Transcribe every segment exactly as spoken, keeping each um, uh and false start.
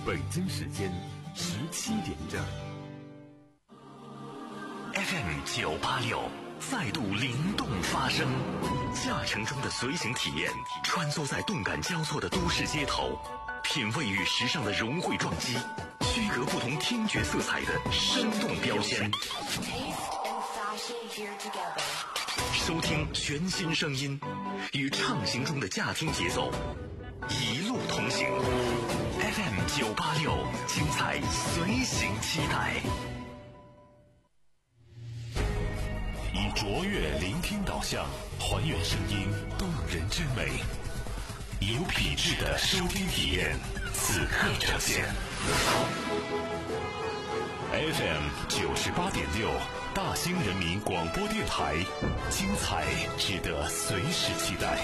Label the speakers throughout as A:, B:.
A: 北京时间十七点整。
B: F M 九八六再度灵动发声，驾乘中的随行体验，穿梭在动感交错的都市街头，品味与时尚的融汇撞击，区隔不同听觉色彩的生动标签。收听全新声音，与畅行中的驾听节奏，一路同行。F M 九八六，精彩随行期待。以卓越聆听导向，还原声音动人之美，有品质的收听体验，此刻呈现。F M 九十八点六，大兴人民广播电台，精彩值得随时期待。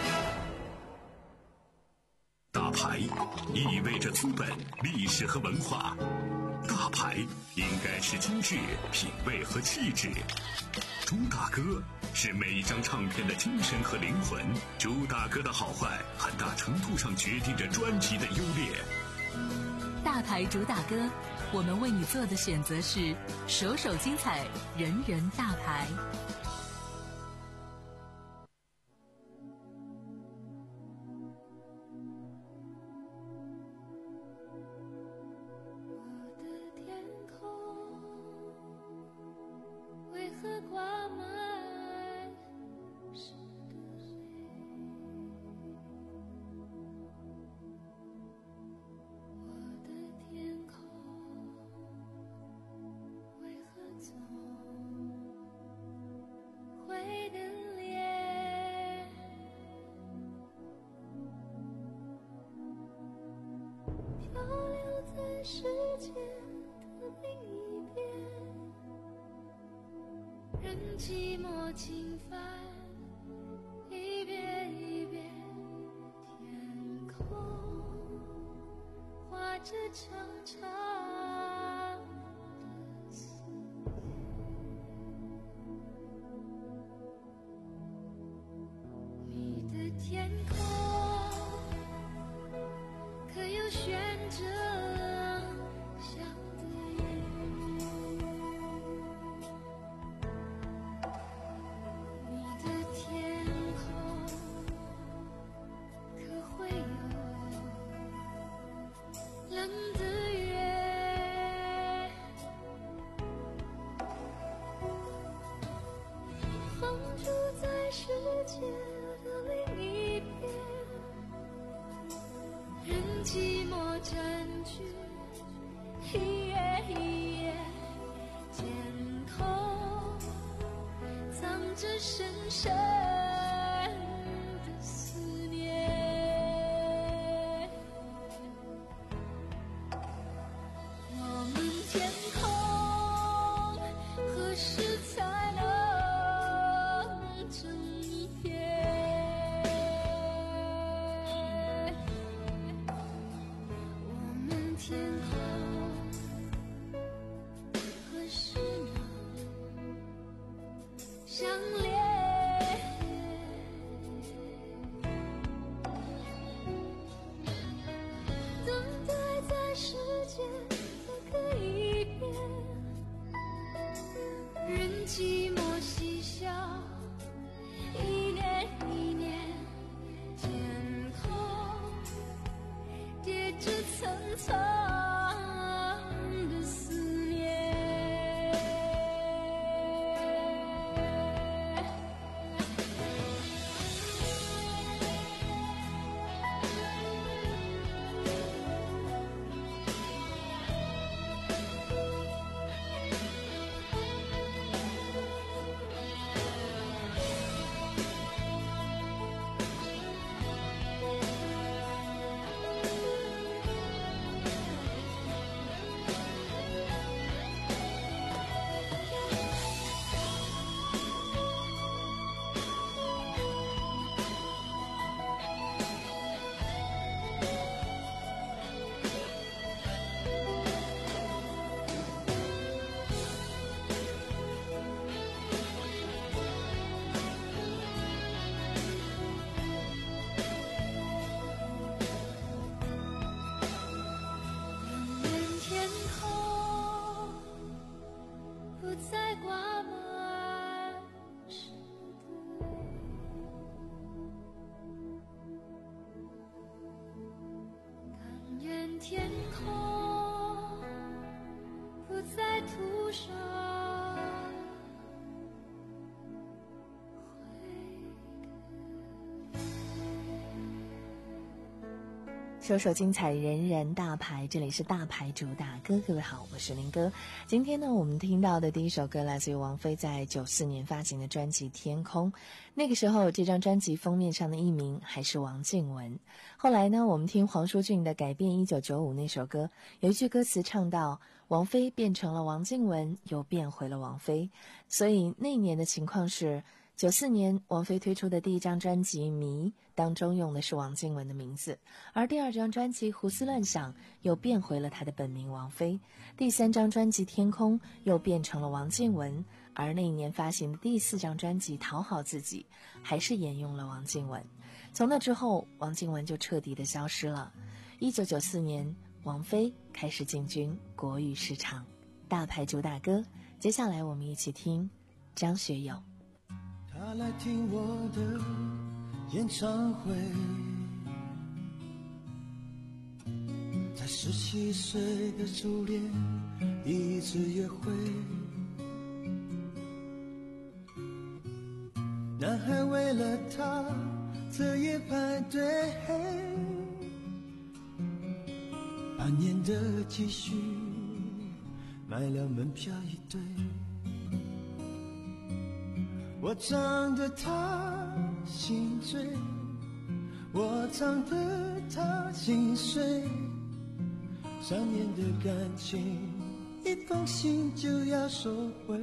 B: 大牌意味着资本、历史和文化，大牌应该是精致、品味和气质。朱大哥是每一张唱片的精神和灵魂，朱大哥的好坏很大程度上决定着专辑的优劣。
C: 大牌朱大哥，我们为你做的选择是首首精彩，人人大牌。
D: 世界的另一边，任寂寞侵犯，一遍一遍，天空画着长长的思念。你的天空可有悬着世界的另一边，任寂寞占据一夜一夜，天空藏着深深的思念。我们天空何时才能寂寞嬉笑，一年一年，天空叠着层层的思念。 痛不再涂上。
E: 首首精彩，人人大牌，这里是大牌主打歌。各位好，我是林哥。今天呢，我们听到的第一首歌来自于王菲在九四年发行的专辑《天空》。那个时候，这张专辑封面上的艺名还是王靖雯。后来呢，我们听黄舒骏的改编一九九五那首歌，有一句歌词唱到：王菲变成了王靖雯，又变回了王菲。所以那年的情况是，九四年王菲推出的第一张专辑《迷》当中用的是王靖雯的名字，而第二张专辑《胡思乱想》又变回了她的本名王菲，第三张专辑《天空》又变成了王靖雯，而那一年发行的第四张专辑《讨好自己》还是沿用了王靖雯。从那之后，王靖雯就彻底的消失了。一九九四年，王菲开始进军国语市场，大牌主打歌。接下来我们一起听张学友。
F: 他来听我的演唱会，在十七岁的初恋一次约会，男孩为了他彻夜排队，半年的积蓄买了门票一对，我唱得他心醉，我唱得他心碎，三年的感情一封信就要收回，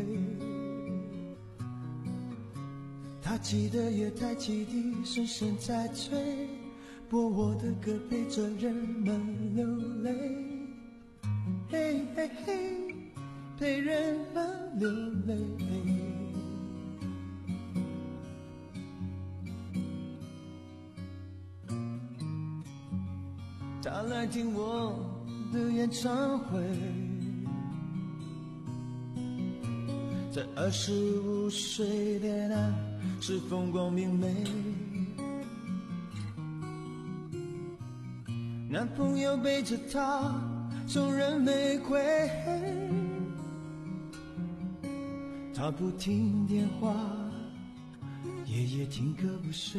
F: 他记得月台汽笛声声在催，播我的歌陪着人们流泪，嘿嘿嘿，陪人们流泪。他来听我的演唱会，在二十五岁恋爱是风光明媚，男朋友背着她送人玫瑰，她不听电话，夜夜听歌不睡，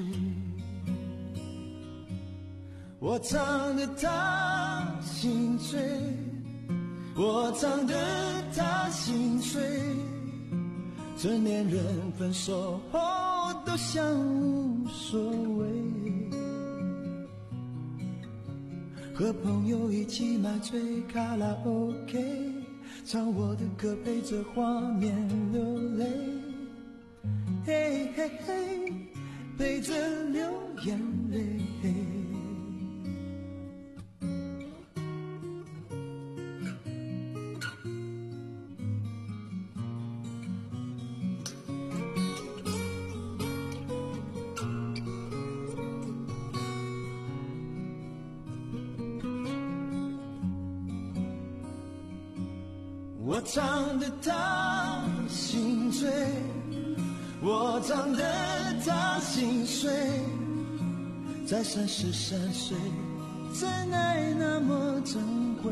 F: 我唱得他心醉，我唱得他心碎，成年人分手后都像无所谓，和朋友一起买醉卡拉 OK， 唱我的歌陪着画面流泪，嘿嘿嘿，陪着流眼泪。我唱得他心醉，我唱得他心碎，在三十三岁，真爱那么珍贵，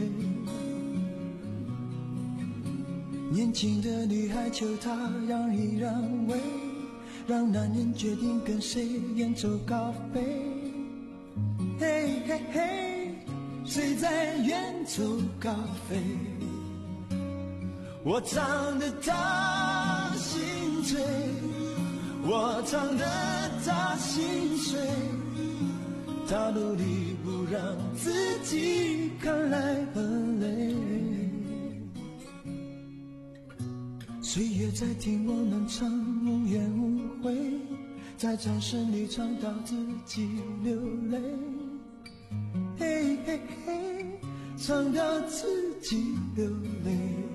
F: 年轻的女孩求他让一让位，让男人决定跟谁远走高飞，嘿嘿嘿，谁在远走高飞，我唱得他心醉，我唱得他心碎，他努力不让自己看来很累，岁月在听我们唱无怨无悔，在掌声里唱到自己流泪，嘿嘿嘿，唱到自己流泪，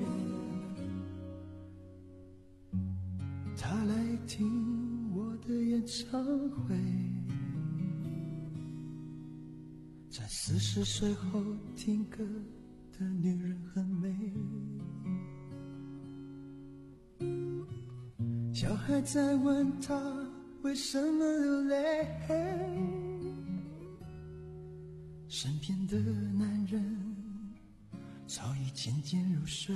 F: 他来听我的演唱会，在四十岁后听歌的女人很美，小孩在问他为什么流泪， 身边的男人早已渐渐入睡，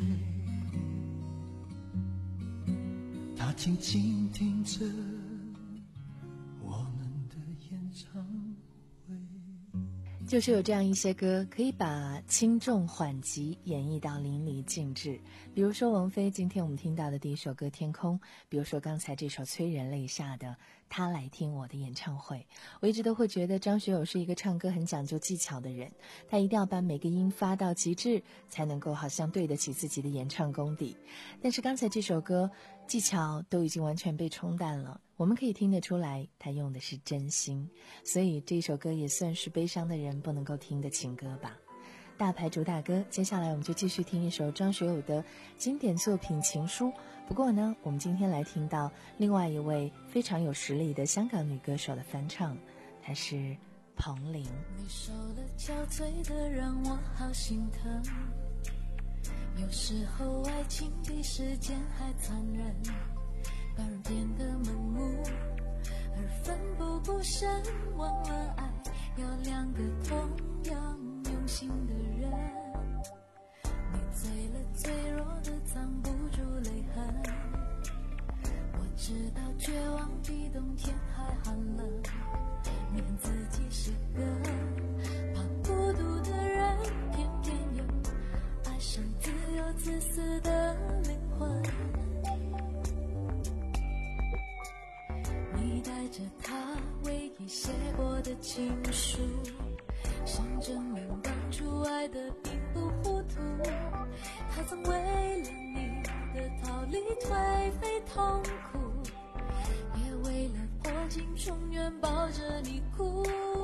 F: 他静静听着我们的演唱会。
E: 就是有这样一些歌可以把轻重缓急演绎到淋漓尽致，比如说王菲今天我们听到的第一首歌《天空》，比如说刚才这首催人泪下的《他来听我的演唱会》。我一直都会觉得张学友是一个唱歌很讲究技巧的人，他一定要把每个音发到极致，才能够好像对得起自己的演唱功底。但是刚才这首歌技巧都已经完全被冲淡了，我们可以听得出来他用的是真心，所以这首歌也算是悲伤的人不能够听的情歌吧。大牌主打歌，接下来我们就继续听一首张学友的经典作品《情书》。不过呢，我们今天来听到另外一位非常有实力的香港女歌手的翻唱，她是彭羚。
D: 你受了憔悴的让我好心疼，有时候爱情比时间还残忍，把人变得盲目而奋不顾身，忘了爱要两个同样用心的人。你醉了脆弱的藏不住泪痕，我知道绝望比冬天还寒冷，你恨自己是个怕孤独的人，偏偏又爱上自由自私的灵魂。你带着他唯一写过的情书，想证明当初爱的并不糊涂，他曾为了你的逃离颓废痛苦，也为了破镜重圆抱着你哭。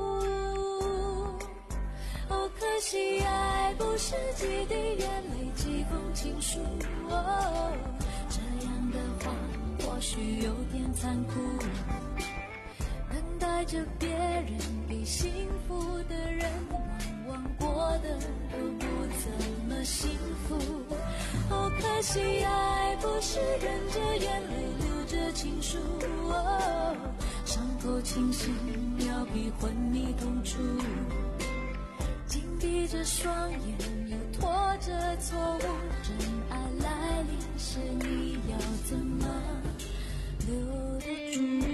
D: 哦，可惜爱不是几滴眼泪几封情书，哦，这样的话或许有点残酷，等待着别人给幸福的人，往往过的都不怎么幸福。哦，可惜爱不是忍着眼泪流着情书，哦，伤口清醒要比昏迷痛楚，紧闭着双眼又拖着错误，真爱来临时你要怎么留得住？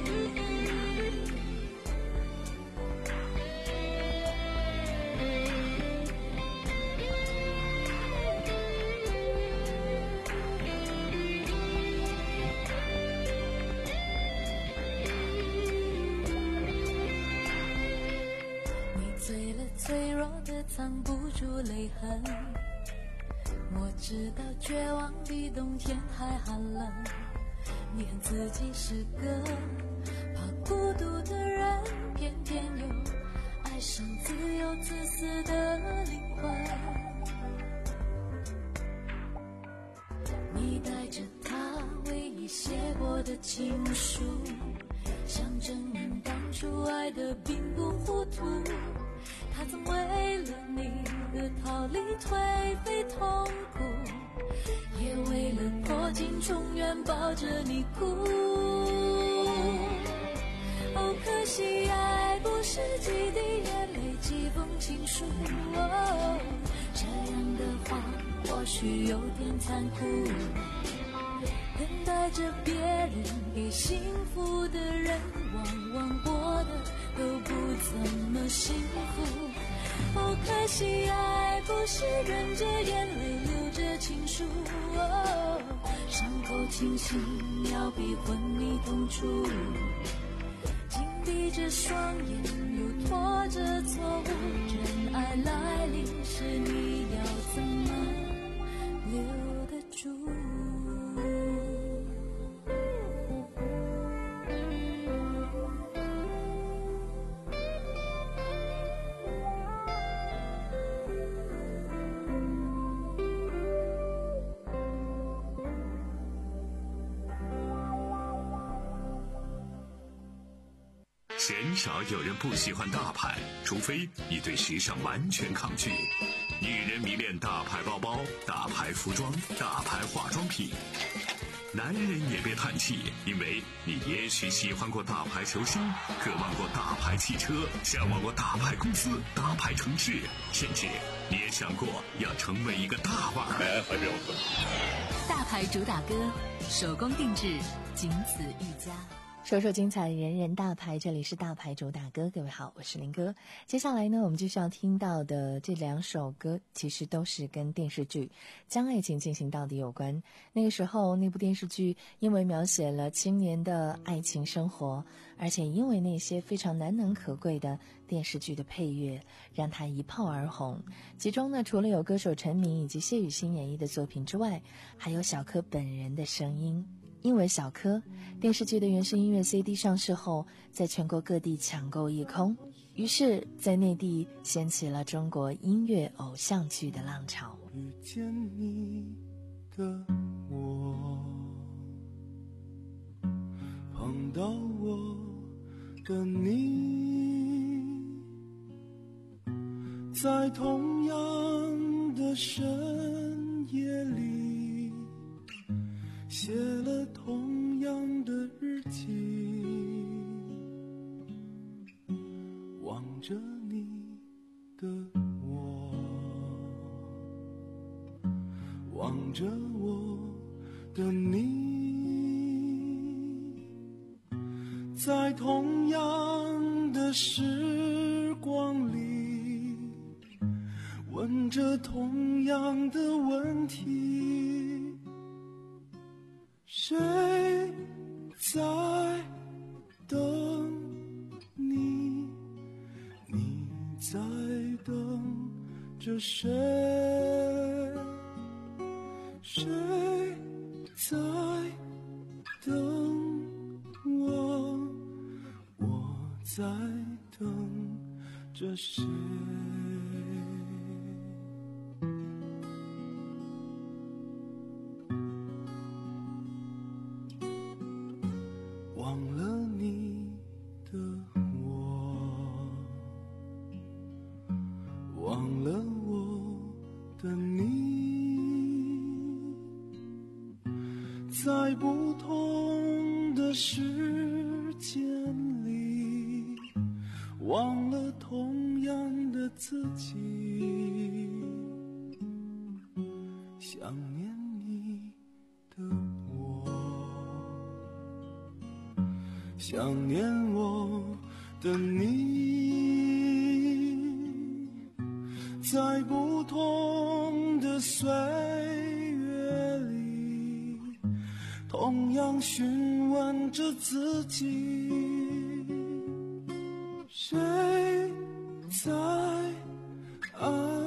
D: 脆弱的藏不住泪痕，我知道绝望比冬天还寒冷，你恨自己是个怕孤独的人，偏偏又爱上自由自私的灵魂。你带着他唯一写过的情书，想证明当初爱的并不糊涂，他曾为了你而逃离颓废痛苦，也为了破镜重圆抱着你哭。哦，可惜爱不是几滴眼泪几封情书，哦，这样的话或许有点残酷，等待着别人给幸福的人，往往过的都不怎么幸福。哦，可惜爱不是忍着眼泪流着情书，哦，伤口清醒要比昏迷痛楚，紧闭着双眼又拖着错误，真爱来临时你要怎么留得住？
B: 鲜少有人不喜欢大牌，除非你对时尚完全抗拒。女人迷恋大牌包包、大牌服装、大牌化妆品。 男人也别叹气，因为你也许喜欢过大牌球星，渴望过大牌汽车，向往过大牌公司、大牌城市，甚至你也想过要成为一个大腕儿。
C: 大牌主打歌，手工定制，仅此一家。
E: 说说精彩，人人大牌，这里是大牌主打歌。各位好，我是林哥。接下来呢，我们继续要听到的这两首歌，其实都是跟电视剧《将爱情进行到底》有关。那个时候，那部电视剧因为描写了青年的爱情生活，而且因为那些非常难能可贵的电视剧的配乐，让它一炮而红。其中呢，除了有歌手陈明以及谢雨欣演绎的作品之外，还有小柯本人的声音。因为小柯，电视剧的原声音乐 C D 上市后，在全国各地抢购一空，于是在内地掀起了中国音乐偶像剧的浪潮。
F: 遇见你的我，碰到我的你，在同样的深夜里，写了同样的日记，望着你的我，望着我的你，在同样的时光里，问着同样的问题，谁在等你？你在等着谁？谁在等我？我在等着谁？忘了你的我，忘了我的你，在不同的时间里，忘了同样的自己，想念你的我，想念我的你，在不同的岁月里，同样询问着自己，谁在爱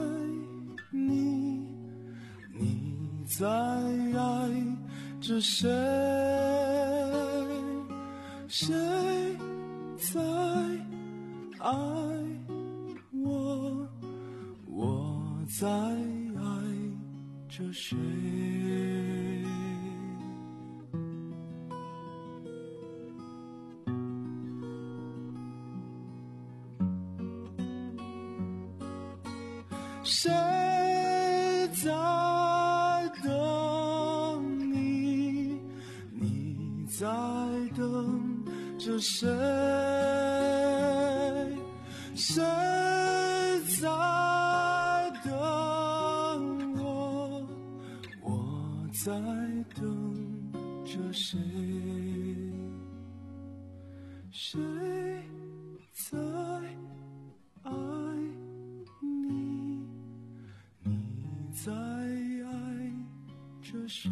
F: 你？你在爱着谁？谁在爱我？我在爱着谁？谁在等你？你在等着谁？谁在等我？我在等着谁？谁在爱你？你在爱着谁？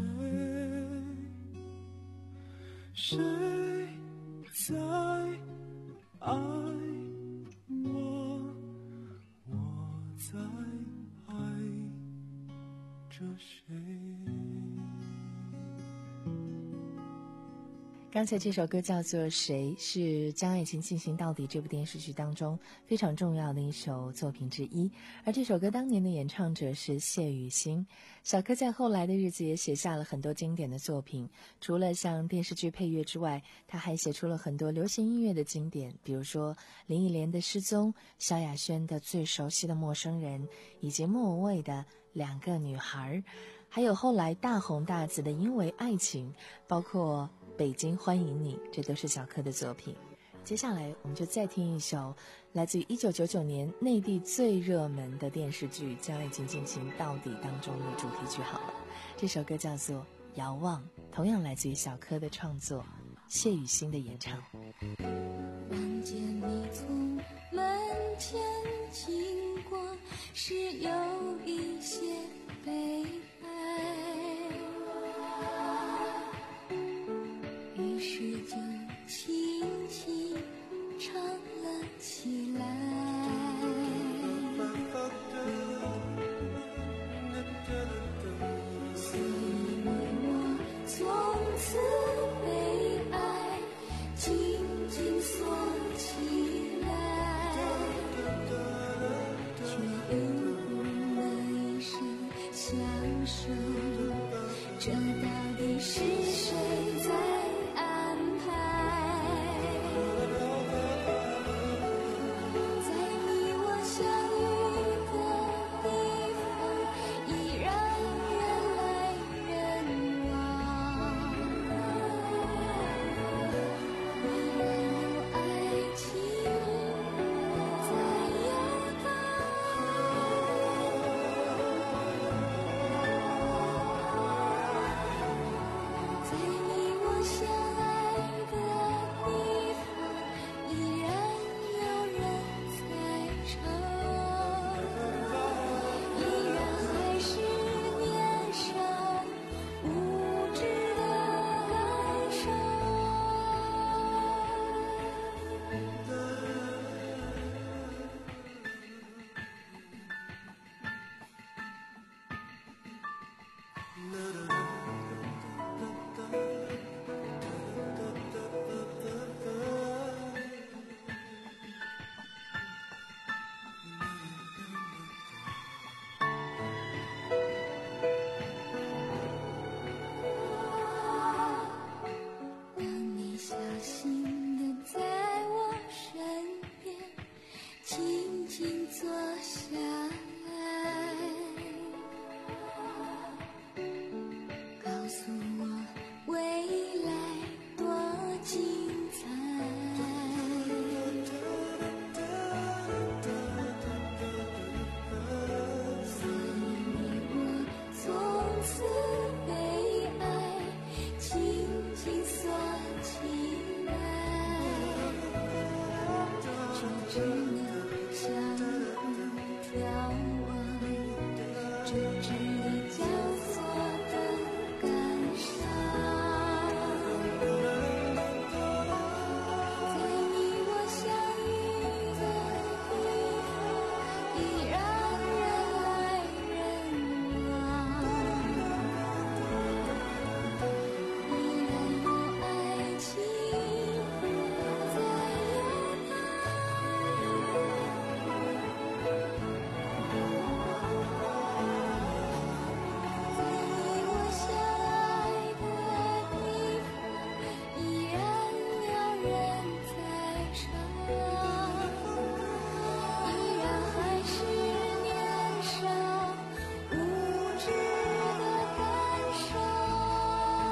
F: 谁在爱我？我在爱着谁？
E: 刚才这首歌叫做《谁》，是《将爱情进行到底》这部电视剧当中非常重要的一首作品之一，而这首歌当年的演唱者是谢雨欣。小柯在后来的日子也写下了很多经典的作品，除了像电视剧配乐之外，他还写出了很多流行音乐的经典，比如说林忆莲的《失踪》，萧亚轩的《最熟悉的陌生人》，以及莫文蔚的《两个女孩》。 还有后来大红大紫的《因为爱情》，包括《北京欢迎你》，这都是小柯的作品。接下来我们就再听一首来自于一九九九年内地最热门的电视剧《将爱情进行到底》当中的主题曲好了，这首歌叫做《遥望》，同样来自于小柯的创作，谢雨欣的演唱。
D: 望见你从门前经过，是有一些悲哀，于是就轻轻唱了起来。所以我从此被爱紧紧锁起来，却又无一声相守，这到底是谁在安排？在你我相遇的地方，依然人来人往，依然有爱情在游荡。在你我相爱的地方，依然有人在唱，依然还是年少无知的感伤。当你小心地在我身边静静坐下来，告诉我未来多精彩。所以我从此被爱紧紧锁起来，就只能相互眺望，这只有交错的感伤。在你我相遇的地方，依然人来人往，依然有爱情在游荡。在你我相爱的地方，依然有人在唱，依然还是年少无知的感伤。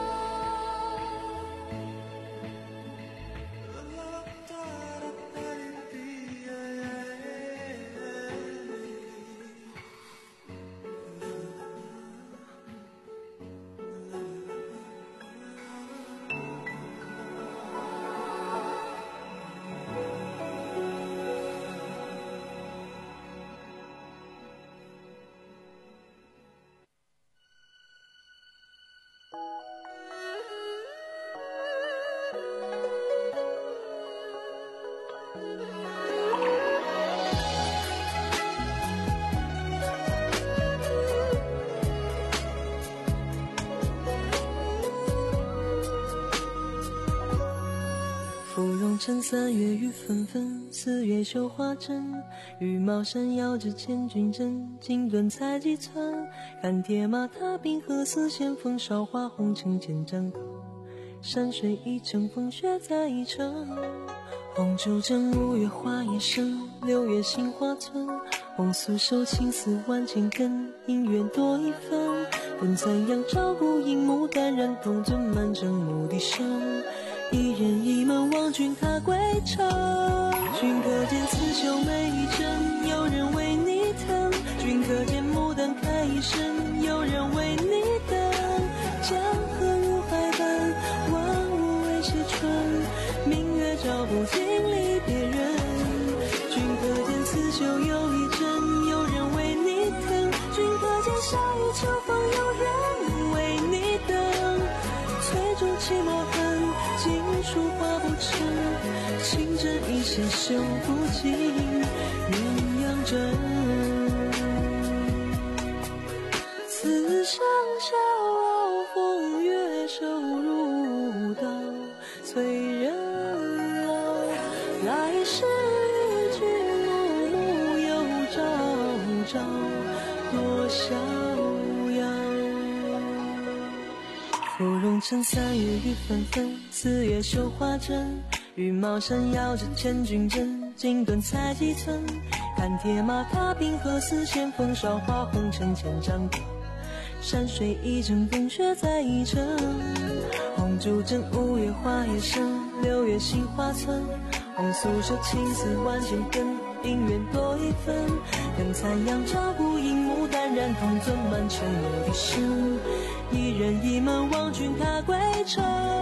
G: 芙蓉城三月雨纷纷，四月绣花针。羽毛扇摇着千军阵，锦缎裁几寸。看铁马踏冰河，似线风韶华红尘间战歌。山水一程，风雪在一程。红烛正五月花叶深，六月杏花村。红酥手青丝万千根，姻缘多一分。 论怎样照顾荧幕感染同尊满城牧笛声，一人一门望君踏归程。君可见刺绣每一针，有人为你疼。君可见牡丹开一生，有人为你等。江河入海奔，万物为谁春？明月照不尽离别人。君可见刺绣有一针，有人为你疼。君可见夏雨秋风，有人为你等。催逐寂寞恨，尽数化不成。情针一线绣不尽鸳鸯针。此生笑傲风月，手如刀，催人老。来世与君暮暮，又朝朝多逍遥。芙蓉城三月雨纷纷，四月绣花针。羽毛扇摇着千军阵，锦缎裁几寸。看铁马踏冰河，丝线风韶华红尘千丈歌。山水一程，风雪在一程。红烛枕，五月花叶深，六月杏花村。红素手青丝万千根，姻缘多一分。等残阳照顾荧幕淡然，同尊满城牧笛声。一人一门望君踏归程。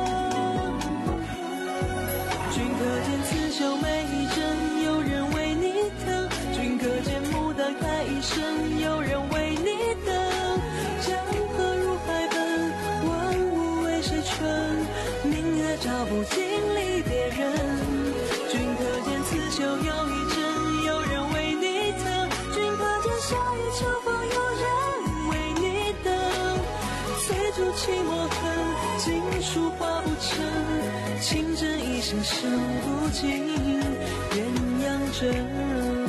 G: 君可见刺绣每一针，有人为你疼。君可见牡丹开一生，有人为你等。江河入海奔，万物为谁春？明月照不尽离别人。君可见刺绣有一针，有人为你疼。君可见夏雨秋风，有人为你等。催逐寂寞恨，尽数化不成。情针一线绣不尽鸳鸯针。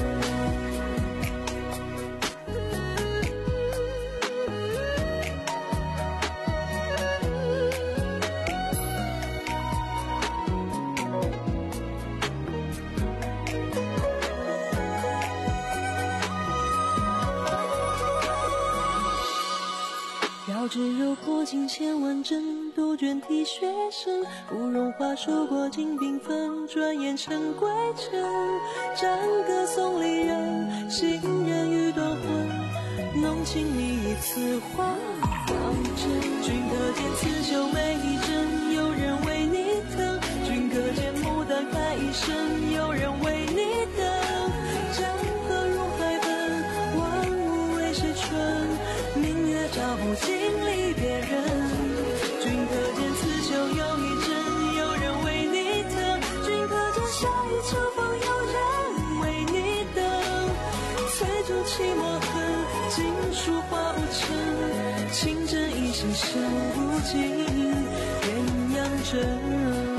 G: 绕指柔破尽千万针，杜鹃啼血声。芙蓉花数过尽缤纷，转眼成归程。战歌送离人，行人欲断魂。浓情蜜意此花当真。君可见刺绣每一针，有人为你疼。君可见牡丹开一生，有人为你等。江河入海奔，万物为谁春？明月照不尽离别人。君可见刺绣有一针，有人为你疼。君可见夏雨秋风，有人为你等。催逐寂寞恨，尽数化不成。情针一线绣不尽鸳鸯针。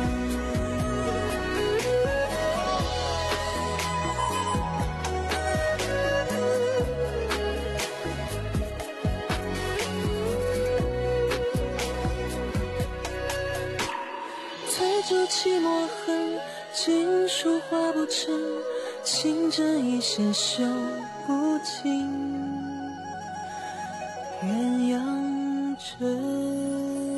G: 逐寂寞恨，尽数化不成。情针一线绣不尽鸳鸯针。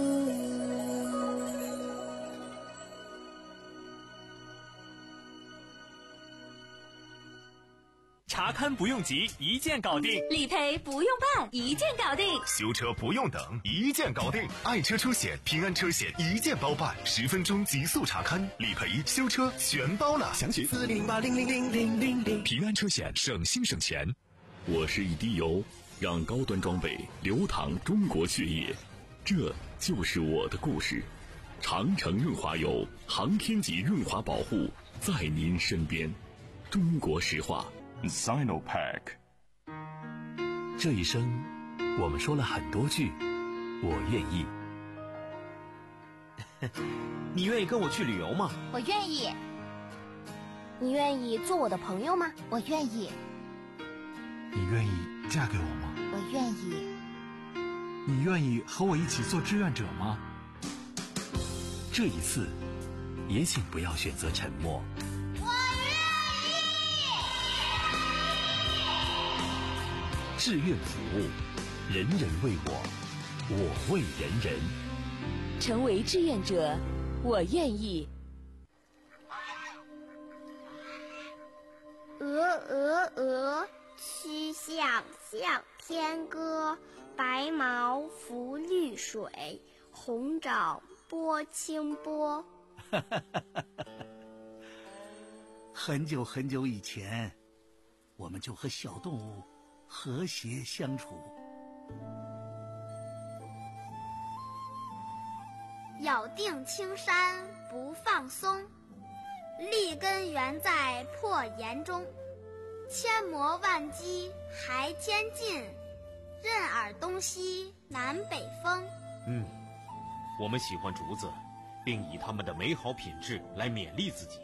H: 查勘不用急，一键搞定；
I: 理赔不用办，一键搞定；
A: 修车不用等，一键搞定。爱车车险、平安车险一键包办，十分钟极速查勘、理赔、修车全包了。详询四零零八零零零零零零。
B: 平安车险，省心省钱。我是一滴油，让高端装备流淌中国血液，这就是我的故事。长城润滑油，航天级润滑保护，在您身边。中国石化。
A: Sinopack。
J: 这一生我们说了很多句我愿意。
K: 你愿意跟我去旅游吗？
L: 我愿意。你愿意做我的朋友吗？我愿意。
M: 你愿意嫁给我吗？
L: 我愿意。
M: 你愿意和我一起做志愿者吗？
J: 这一次也请不要选择沉默。志愿服务， 人人为我，我为人人。
N: 成为志愿者，我愿意。
O: 鹅鹅鹅，曲项向天歌。白毛浮绿水，红掌拨清波。
P: 很久很久以前，我们就和小动物和谐相处。
O: 咬定青山不放松，立根原在破岩中。千磨万击还坚劲，任尔东西南北风。
K: 嗯，我们喜欢竹子，并以它们的美好品质来勉励自己。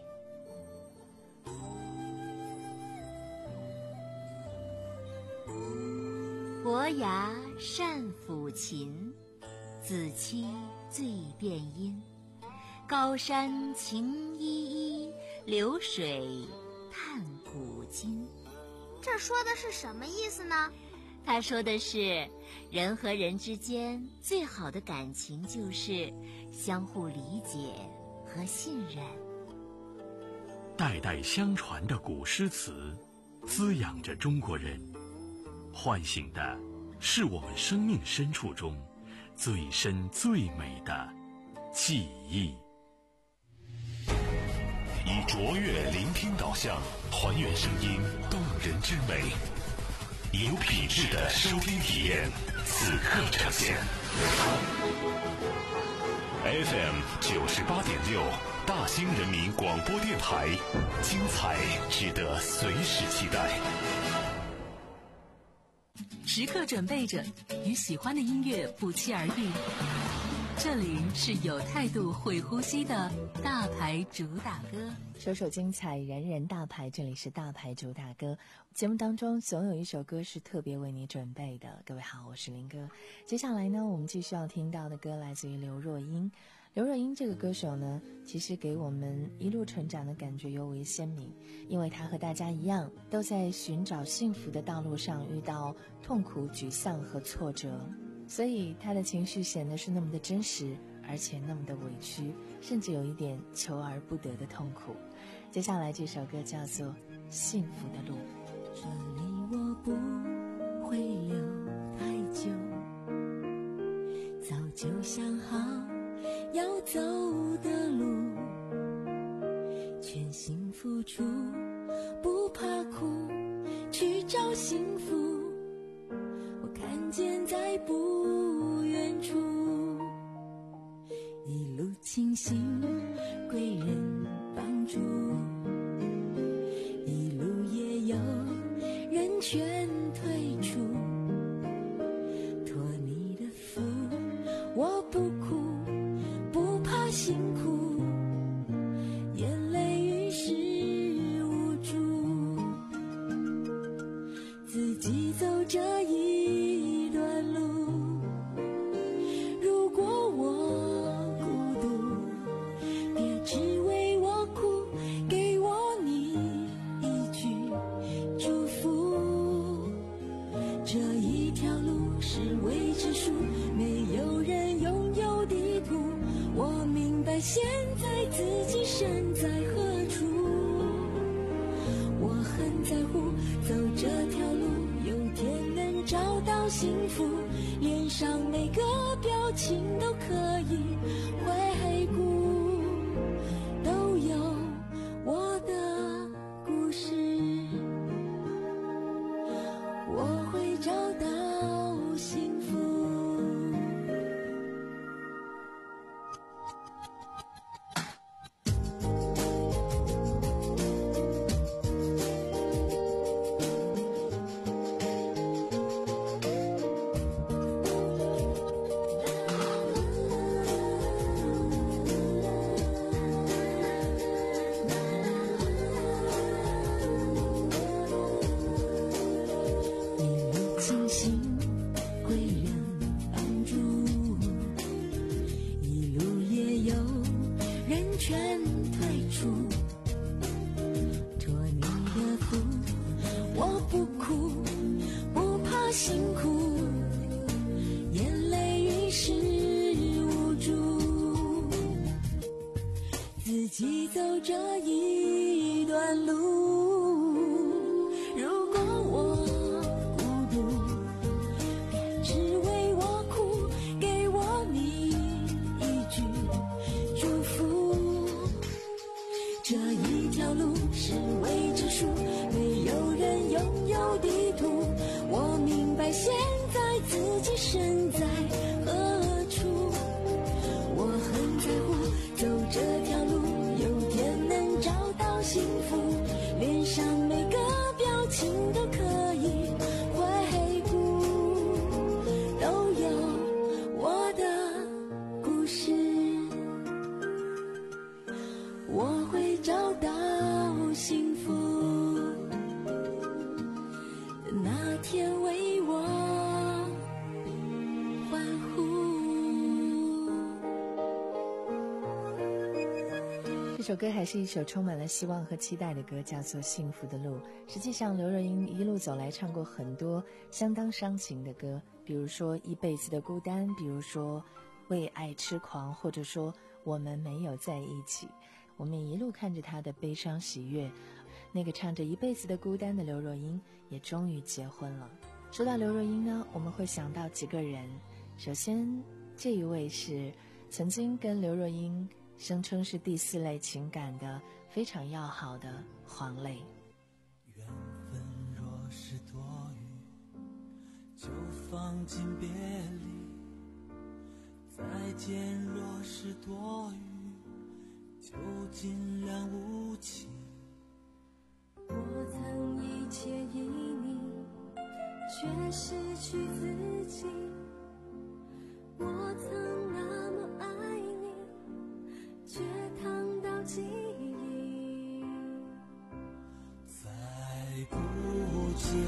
Q: 伯牙善抚琴，子期最辨音。高山晴依依，流水叹古今。
O: 这说的是什么意思呢？
Q: 他说的是，人和人之间最好的感情就是相互理解和信任。
J: 代代相传的古诗词，滋养着中国人，唤醒的是我们生命深处中最深最美的记忆。
B: 以卓越聆听导向，还原声音动人之美，有品质的收听体验，此刻呈现。F M 九十八点六，大兴人民广播电台，精彩值得随时期待。
C: 时刻准备着与喜欢的音乐不期而遇。这里是有态度会呼吸的大牌主打歌，
E: 首首精彩，人人大牌。这里是大牌主打歌节目当中，总有一首歌是特别为你准备的。各位好，我是林哥。接下来呢，我们继续要听到的歌来自于刘若英。刘若英这个歌手呢，其实给我们一路成长的感觉尤为鲜明，因为她和大家一样，都在寻找幸福的道路上遇到痛苦、沮丧和挫折，所以她的情绪显得是那么的真实，而且那么的委屈，甚至有一点求而不得的痛苦。接下来这首歌叫做《幸福的路》。
D: 这里我不会留太久，早就想好要走的路，全心付出，不怕苦，去找幸福。我看见在不远处，一路清醒，贵人帮助，一路也有人劝退出。托你的福，我不哭，不怕辛苦，眼泪于事无助，自己走这一段路。如果我孤独，别只为我哭，给我你一句祝福。这一条路是未知数，没有人拥有地图。我明白现在自己身在何处，我很在乎走这条路，有天能找到幸福，脸上每个表情都可以回顾，都有我的故事，我会找到幸福。你那天为我欢呼。
E: 这首歌还是一首充满了希望和期待的歌，叫做《幸福的路》。实际上刘若英一路走来唱过很多相当伤情的歌，比如说《一辈子的孤单》，比如说《为爱痴狂》，或者说《我们没有在一起》。我们一路看着她的悲伤喜悦，那个唱着一辈子的孤单的刘若英也终于结婚了。说到刘若英呢，我们会想到几个人。首先这一位是曾经跟刘若英声称是第四类情感的非常要好的黄磊。
F: 缘分若是多余，就放进别离；再见若是多余，就尽量无情。
D: 我曾一切依你，却失去自己。我曾那么爱你，却烫到记忆。
F: 再不见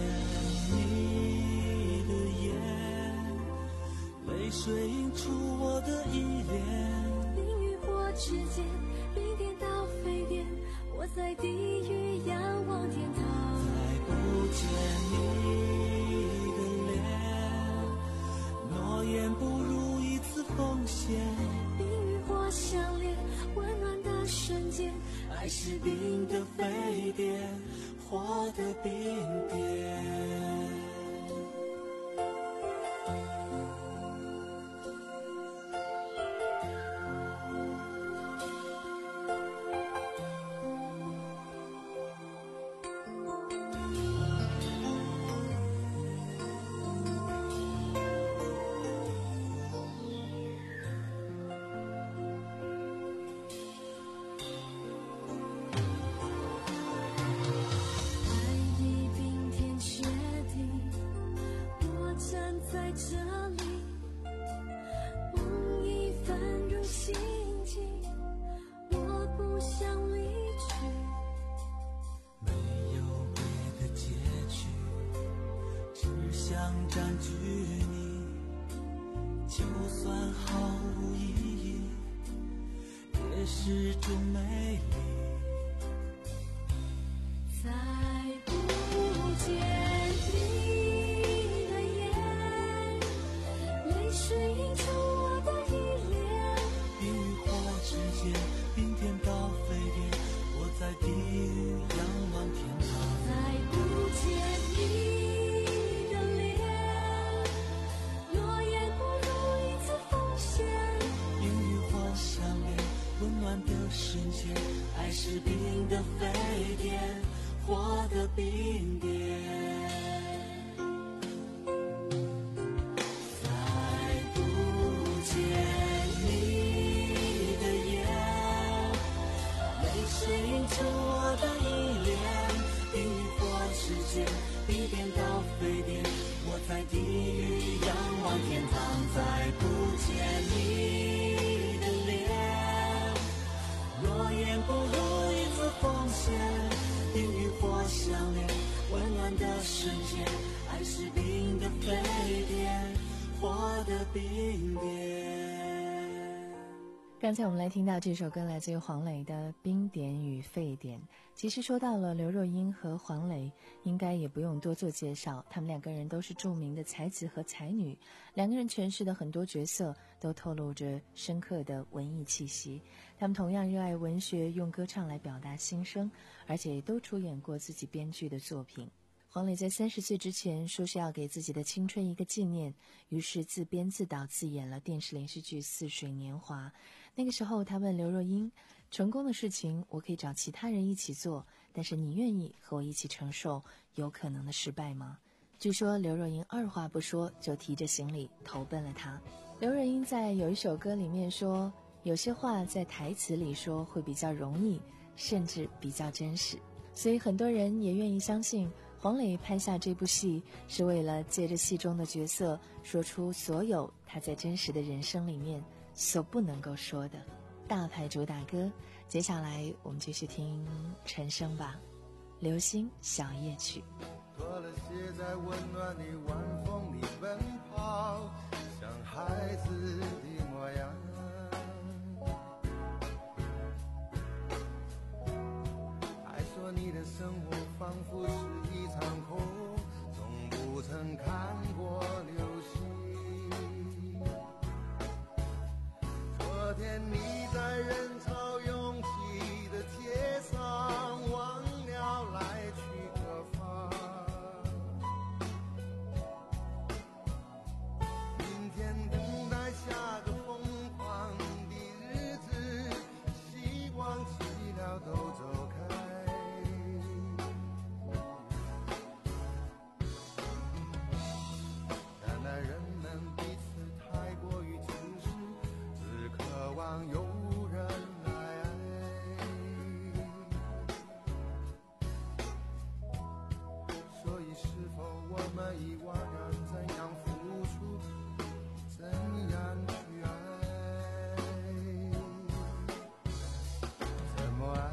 F: 你的眼，泪水映出我的依恋。
D: 冰与火之间，冰点到沸点，我在地狱仰望天堂。
F: 再不见你的脸，诺言不如一次奉献。
D: 冰与火相连，温暖的瞬间，
F: 爱是冰的沸点，火的冰点。 占据你，就算毫无意义，也是种美丽。
D: 再不见你的眼，泪水映出我的依恋。
F: 冰与火之间，冰点到沸点，我在地狱仰望天堂。
D: 再不见你
F: 温暖的瞬间，爱是冰的沸点，火的冰点。再不见你的眼，泪水映出我的依恋。冰与火之间，冰点到沸点，我在地狱仰望天堂。再不见你的脸，诺言不如一次奉献。冰与火相连，温暖的瞬间，爱是冰的沸点，火的冰点。
E: 刚才我们来听到这首歌来自于黄磊的《冰点与沸点》。其实说到了刘若英和黄磊，应该也不用多做介绍，他们两个人都是著名的才子和才女，两个人诠释的很多角色都透露着深刻的文艺气息。他们同样热爱文学，用歌唱来表达心声，而且都出演过自己编剧的作品。黄磊在三十岁之前说是要给自己的青春一个纪念，于是自编自导自演了电视连续剧《似水年华》。那个时候他问刘若英，成功的事情我可以找其他人一起做，但是你愿意和我一起承受有可能的失败吗？据说刘若英二话不说就提着行李投奔了他。刘若英在有一首歌里面说，有些话在台词里说会比较容易，甚至比较真实，所以很多人也愿意相信黄磊拍下这部戏是为了借着戏中的角色说出所有他在真实的人生里面所不能够说的。大牌主打歌，接下来我们继续听陈升吧，《流星小夜曲》。
F: 脱了鞋在温暖的晚风里奔跑，像孩子的模样。还说你的生活仿佛是一场空，从不曾看过流星。昨天你在人潮拥挤的街上，忘了来去何方。明天等待下个疯狂的日子，希望寂寥都走开。原来人们彼此太过于自私，只渴望有人来爱。所以是否我们已忘了怎样付出，怎样去爱，怎么爱。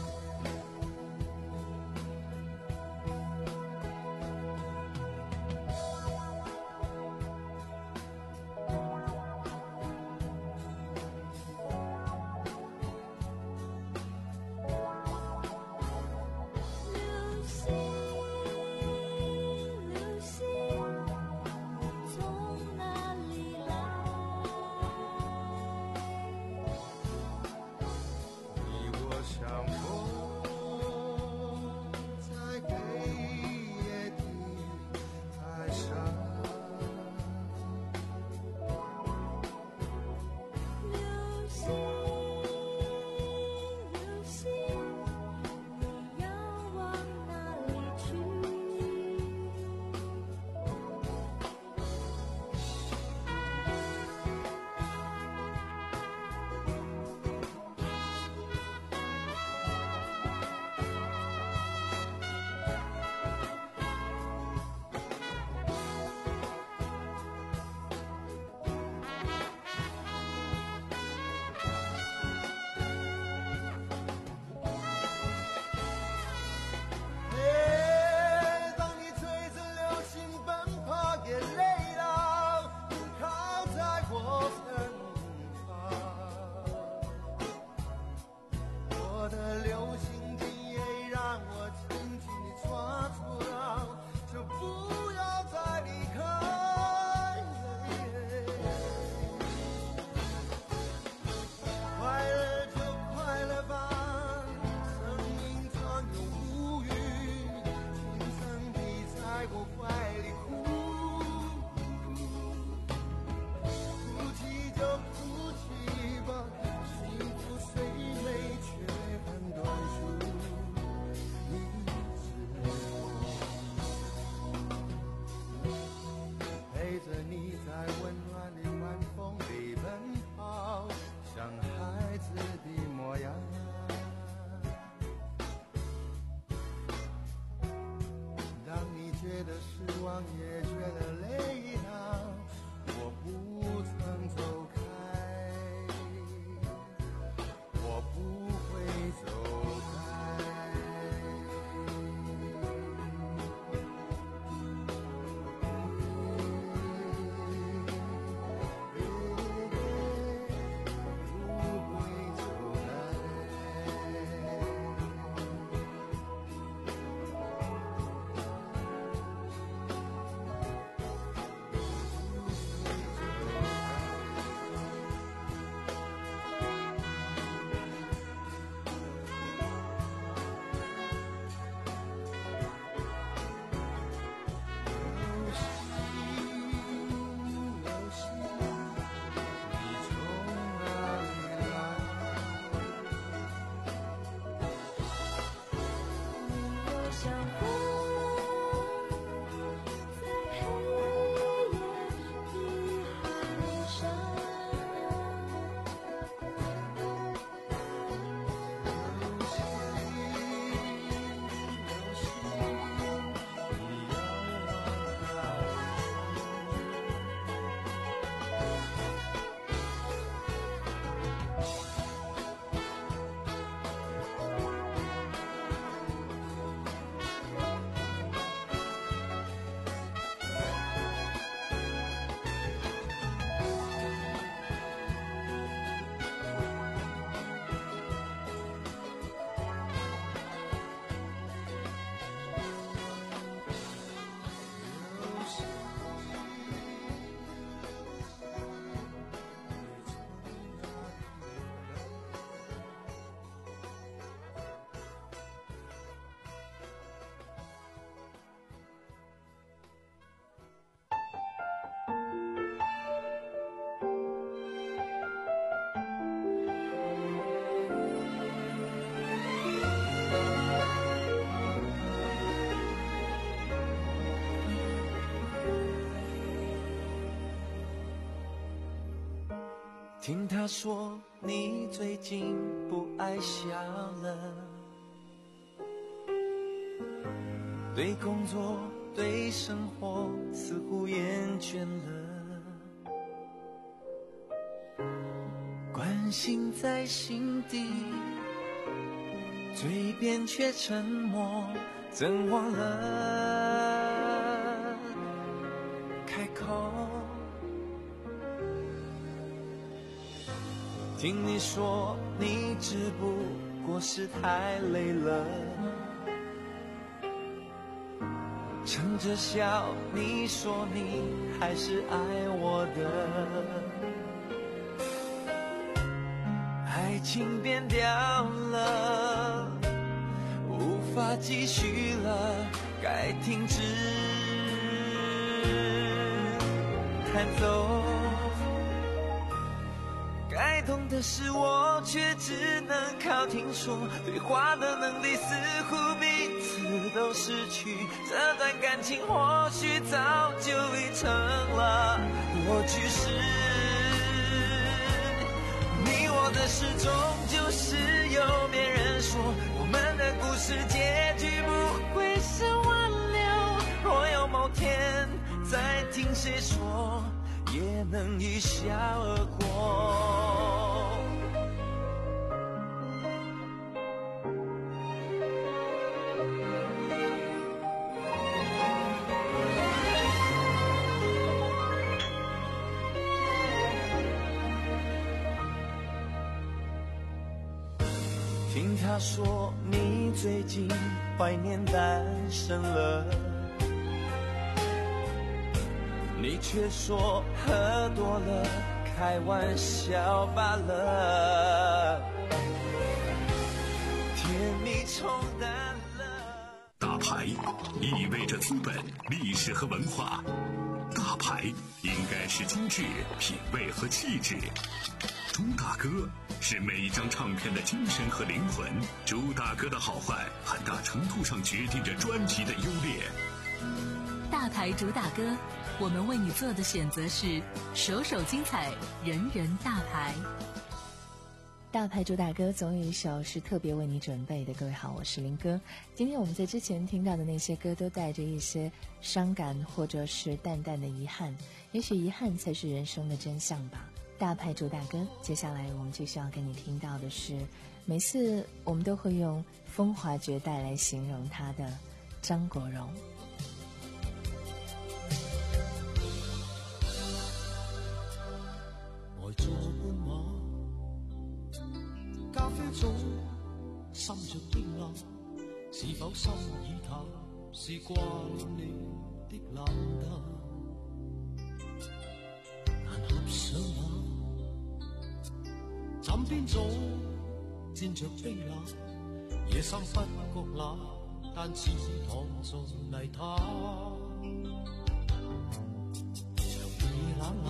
F: 觉得失望，也觉得累了，我不曾走开，我不会走开。 听他说你最近不爱笑了，对工作对生活似乎厌倦了，关心在心底，嘴边却沉默，怎忘了开口。听你说你只不过是太累了，撑着笑你说你还是爱我的，爱情变掉了，无法继续了，该停止弹奏。该懂的是我却只能靠听说，对话的能力似乎彼此都失去，这段感情或许早就已成了过去式。你我的事终究是由别人说，我们的故事结局不会是挽留，若有某天再听谁说，也能一笑而过。听他说你最近怀念单身了，你却说喝多了，开玩笑罢了，甜蜜冲淡了。
B: 大牌意味着资本、历史和文化，大牌应该是精致、品味和气质。朱大哥是每一张唱片的精神和灵魂，朱大哥的好坏很大程度上决定着专辑的优劣。
C: 大牌主打歌，我们为你做的选择是首首精彩，人人大牌。
E: 大牌主打歌总有一首是特别为你准备的。各位好，我是林哥。今天我们在之前听到的那些歌都带着一些伤感或者是淡淡的遗憾，也许遗憾才是人生的真相吧。大牌主打歌，接下来我们就需要跟你听到的是，每次我们都会用风华绝代来形容他的张国荣。
R: 呆坐半晚，咖啡中滲着冰冷，是否心已淡？是掛念你的冷淡，但合上眼，枕邊總沾着冰冷，夜深不覺冷，但似躺進泥灘，長夜冷冷。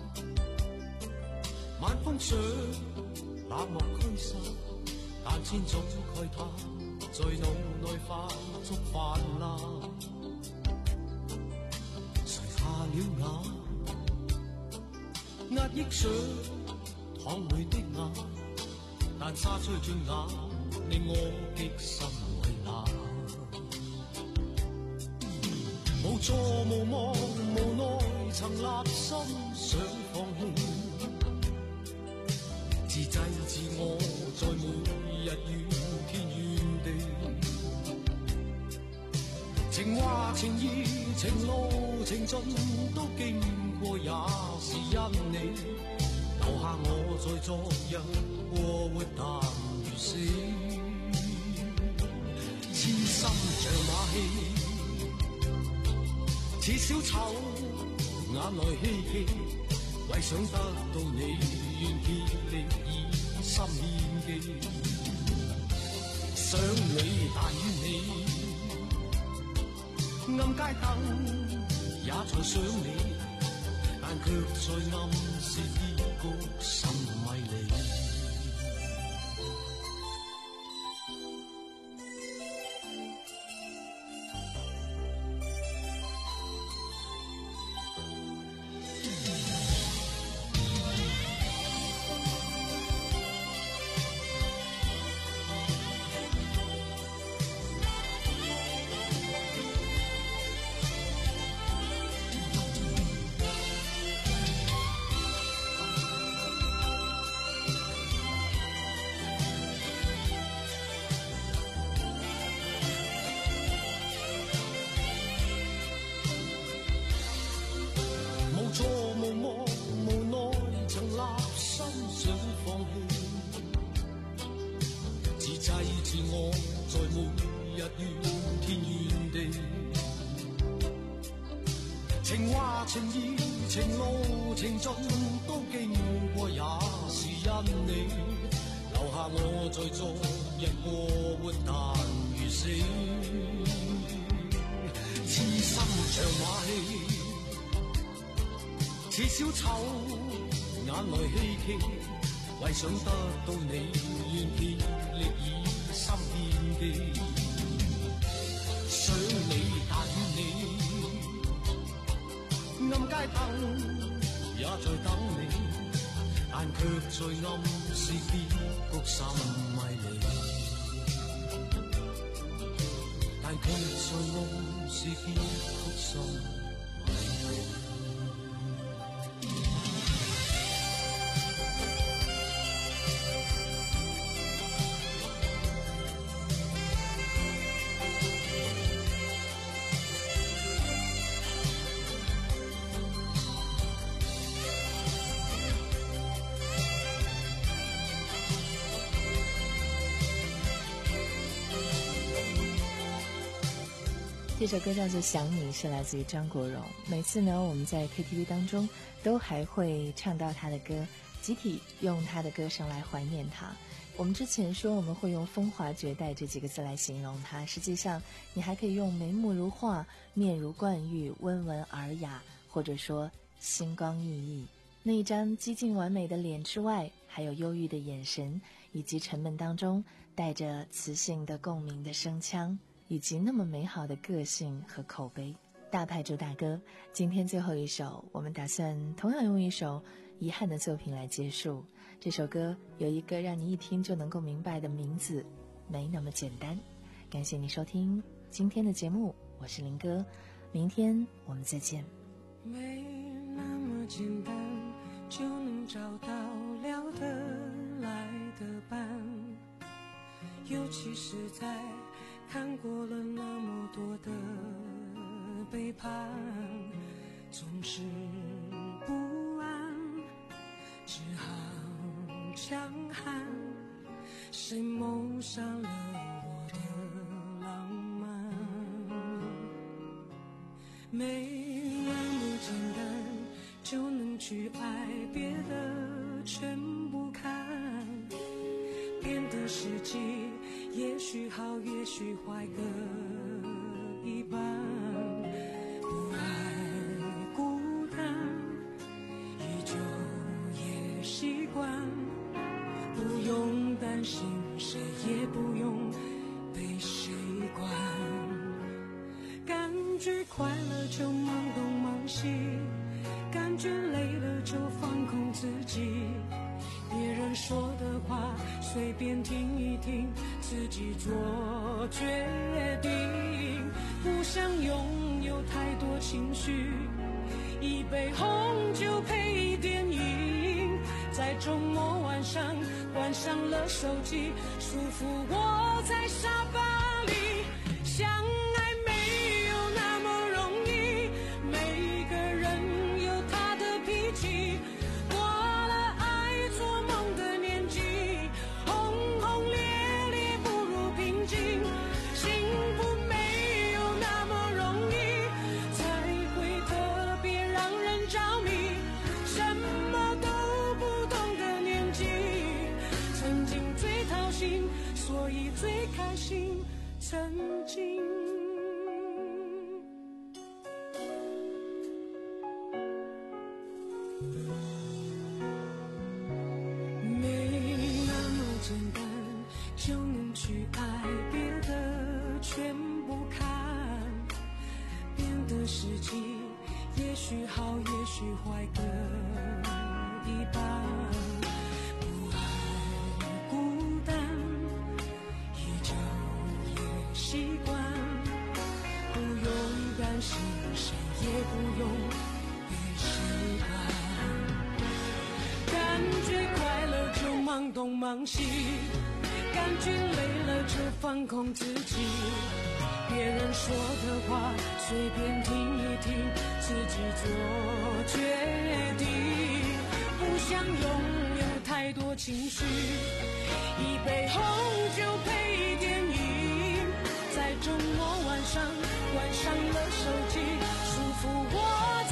R: 晚風上冷漠驅散，但千種慨嘆在腦內發足泛濫。垂下了眼，壓抑上淌淚的眼，但沙吹進眼，令我極心為難。無助無望無奈，曾立心想放棄，自制自我，在每日怨天怨地，情話情意情路情盡都經過，也是因你留下我在昨日過活淡如死，痴心像馬戲，似小丑眼內希冀，為想得到你願竭力以心獻技，想你但怨你，暗街燈也在想你，但卻在暗示依谷心迷離。 情話情意情路情盡都經過，也是因你留下我在昨日過活但如死，痴心像馬戲，似小丑眼內希冀，為想得到你願竭力以心獻技，想你但願你暗街燈也在等你，但卻在暗示結局甚迷離，但卻在暗示結局甚迷離。
E: 这首歌叫做《想你》，是来自于张国荣。每次呢，我们在 K T V 当中都还会唱到他的歌，集体用他的歌声来怀念他。我们之前说我们会用风华绝代这几个字来形容他，实际上你还可以用眉目如画、面如冠玉、温文尔雅，或者说星光熠熠。那一张几近完美的脸之外，还有忧郁的眼神，以及沉闷当中带着磁性的共鸣的声腔，以及那么美好的个性和口碑。大牌主打歌，今天最后一首，我们打算同样用一首遗憾的作品来结束。这首歌有一个让你一听就能够明白的名字，没那么简单。感谢你收听今天的节目，我是林哥，明天我们再见。
G: 没那么简单就能找到聊得来的伴，尤其是在看过了那么多的背叛，总是不安，只好强悍。谁谋杀了我的浪漫？没那么简单就能去爱，别的全不看。变得实际，也许好也许坏各一半。不爱孤单，依旧也习惯。不用担心，谁也不用被谁管。感觉快乐就忙东忙西，感觉累了就放空自己。别人说的话随便听一听，自己做决定。不想拥有太多情绪，一杯红酒配电影，在周末晚上关上了手机，舒服窝在沙发里。相爱没有那么容易，每个人有他的脾气。所以最开心，曾经没那么简单就能去爱，别的全不看。变得实际，也许好也许坏各一半。习惯，不用担心，谁也不用被谁管。感觉快乐就忙东忙西，感觉累了就放空自己。别人说的话随便听一听，自己做决定。不想拥有太多情绪，一杯红酒配电影，在周末晚上关上了手机，舒服我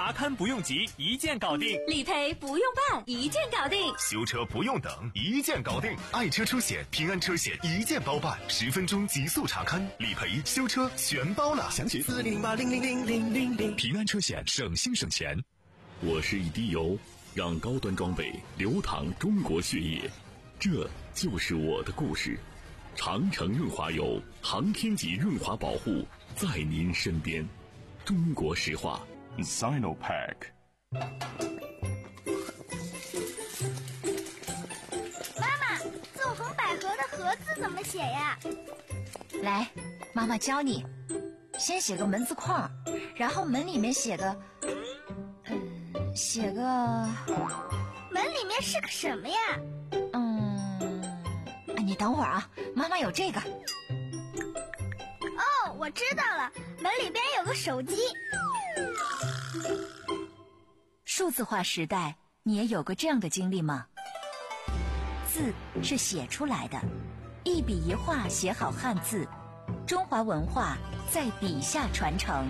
H: 查看不用急，一键搞定；
I: 理赔不用办，一键搞定；
A: 修车不用等，一键搞定。爱车出险、平安车险一键包办，十分钟极速查看，理赔、修车全包了。详询四零零八零零零零零零。
B: 平安车险，省心省钱。我是一滴油，让高端装备流淌中国血液，这就是我的故事。长城润滑油，航天级润滑保护，在您身边。中国石化 Sinopack。
O: 妈妈，纵横捭阖的阖字怎么写呀？
Q: 来，妈妈教你。先写个门字框，然后门里面写个嗯写个
O: 门里面是个什么呀？
Q: 嗯你等会儿啊，妈妈有这个。
O: 哦，我知道了，门里边有个手机。
Q: 数字化时代，你也有过这样的经历吗？字是写出来的，一笔一画写好汉字，中华文化在笔下传承。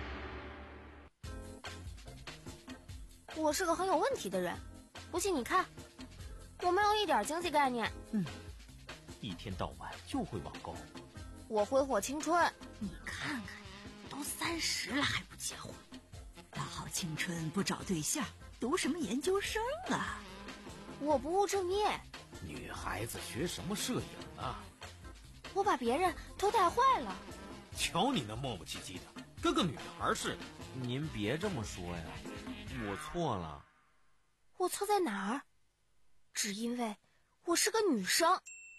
L: 我是个很有问题的人，不信你看，我没有一点经济概念。
K: 嗯，一天到晚就会网购。
L: 我挥霍青春。
S: 你看看，都三十了还不结婚，大好青春不找对象，读什么研究生啊？
L: 我不务正业。
K: 女孩子学什么摄影啊？
L: 我把别人都带坏了。
K: 瞧你那磨磨唧唧的，跟个女孩似的。您别这么说呀，我错了。
L: 我错在哪儿？只因为我是个女生。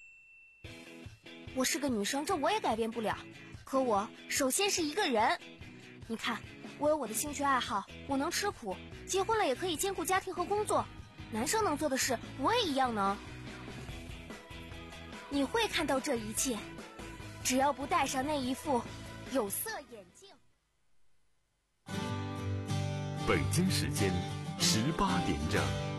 L: 我是个女生，这我也改变不了。可我首先是一个人。你看，我有我的兴趣爱好，我能吃苦，结婚了也可以兼顾家庭和工作。男生能做的事，我也一样能。你会看到这一切，只要不戴上那一副有色眼镜。
B: 北京时间十八点整。